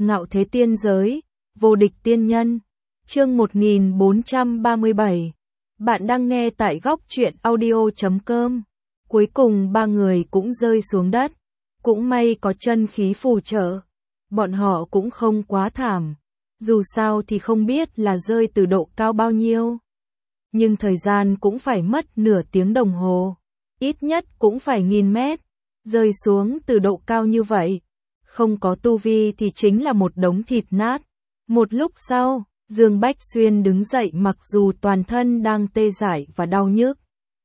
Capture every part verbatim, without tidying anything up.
Ngạo thế tiên giới, vô địch tiên nhân. Chương một nghìn bốn trăm ba mươi bảy. Bạn đang nghe tại góc truyện audio chấm com. Cuối cùng ba người cũng rơi xuống đất. Cũng may có chân khí phù trợ. Bọn họ cũng không quá thảm. Dù sao thì không biết là rơi từ độ cao bao nhiêu. Nhưng thời gian cũng phải mất nửa tiếng đồng hồ. Ít nhất cũng phải nghìn mét. Rơi xuống từ độ cao như vậy. Không có tu vi thì chính là một đống thịt nát. Một lúc sau, Dương Bách Xuyên đứng dậy mặc dù toàn thân đang tê dại và đau nhức.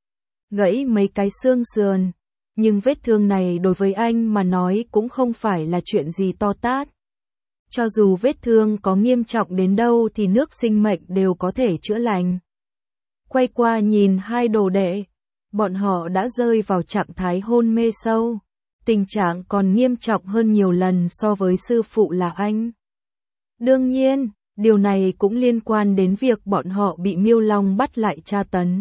Gãy mấy cái xương sườn. Nhưng vết thương này đối với anh mà nói cũng không phải là chuyện gì to tát. Cho dù vết thương có nghiêm trọng đến đâu thì nước sinh mệnh đều có thể chữa lành. Quay qua nhìn hai đồ đệ. Bọn họ đã rơi vào trạng thái hôn mê sâu. Tình trạng còn nghiêm trọng hơn nhiều lần so với sư phụ là anh. Đương nhiên, điều này cũng liên quan đến việc bọn họ bị Miêu Long bắt lại tra tấn.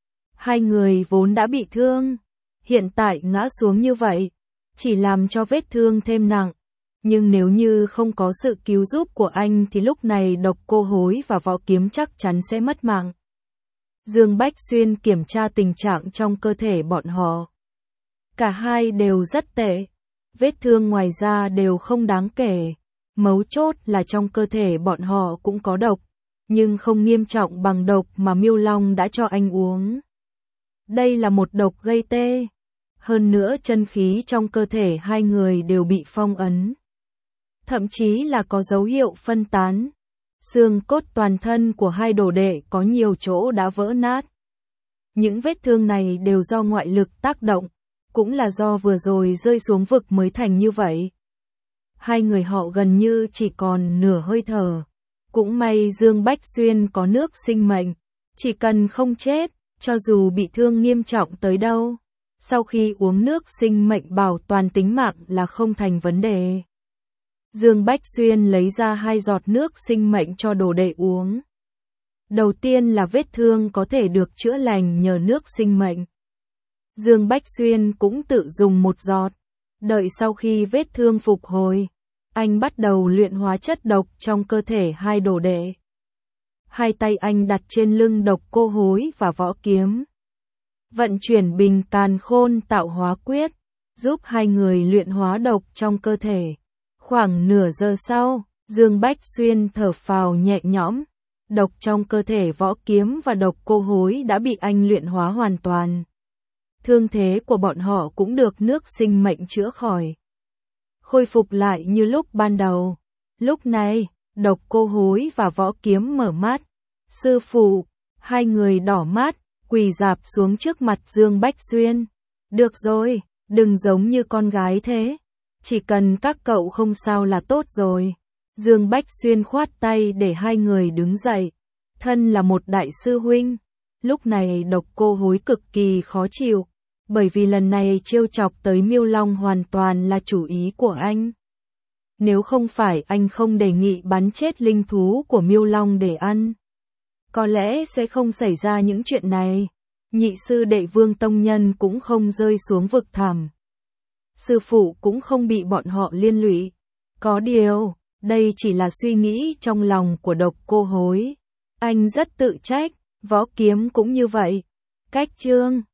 Hai người vốn đã bị thương, hiện tại ngã xuống như vậy, chỉ làm cho vết thương thêm nặng. Nhưng nếu như không có sự cứu giúp của anh thì lúc này Độc Cô Hối và Võ Kiếm chắc chắn sẽ mất mạng. Dương Bách Xuyên kiểm tra tình trạng trong cơ thể bọn họ. Cả hai đều rất tệ. Vết thương ngoài ra đều không đáng kể. Mấu chốt là trong cơ thể bọn họ cũng có độc, nhưng không nghiêm trọng bằng độc mà Miêu Long đã cho anh uống. Đây là một độc gây tê. Hơn nữa chân khí trong cơ thể hai người đều bị phong ấn. Thậm chí là có dấu hiệu phân tán. Xương cốt toàn thân của hai đồ đệ có nhiều chỗ đã vỡ nát. Những vết thương này đều do ngoại lực tác động, cũng là do vừa rồi rơi xuống vực mới thành như vậy. Hai người họ gần như chỉ còn nửa hơi thở. Cũng may Dương Bách Xuyên có nước sinh mệnh, chỉ cần không chết, cho dù bị thương nghiêm trọng tới đâu, sau khi uống nước sinh mệnh bảo toàn tính mạng là không thành vấn đề. Dương Bách Xuyên lấy ra hai giọt nước sinh mệnh cho đồ đệ uống. Đầu tiên là vết thương có thể được chữa lành nhờ nước sinh mệnh. Dương Bách Xuyên cũng tự dùng một giọt. Đợi sau khi vết thương phục hồi, anh bắt đầu luyện hóa chất độc trong cơ thể hai đồ đệ. Hai tay anh đặt trên lưng Độc Cô Hối và Võ Kiếm. Vận chuyển Bình Càn Khôn Tạo Hóa Quyết, giúp hai người luyện hóa độc trong cơ thể. Khoảng nửa giờ sau, Dương Bách Xuyên thở phào nhẹ nhõm. Độc trong cơ thể Võ Kiếm và Độc Cô Hối đã bị anh luyện hóa hoàn toàn. Thương thế của bọn họ cũng được nước sinh mệnh chữa khỏi. Khôi phục lại như lúc ban đầu. Lúc này, Độc Cô Hối và Võ Kiếm mở mắt. Sư phụ, hai người đỏ mắt, quỳ rạp xuống trước mặt Dương Bách Xuyên. Được rồi, đừng giống như con gái thế. Chỉ cần các cậu không sao là tốt rồi. Dương Bách Xuyên khoát tay để hai người đứng dậy. Thân là một đại sư huynh. Lúc này Độc Cô Hối cực kỳ khó chịu. Bởi vì lần này trêu chọc tới Miêu Long hoàn toàn là chủ ý của anh. Nếu không phải anh không đề nghị bắn chết linh thú của Miêu Long để ăn, có lẽ sẽ không xảy ra những chuyện này. Nhị sư đệ Vương Tông Nhân cũng không rơi xuống vực thẳm. Sư phụ cũng không bị bọn họ liên lụy. Có điều, đây chỉ là suy nghĩ trong lòng của Độc Cô Hối. Anh rất tự trách, Võ Kiếm cũng như vậy. Cách chương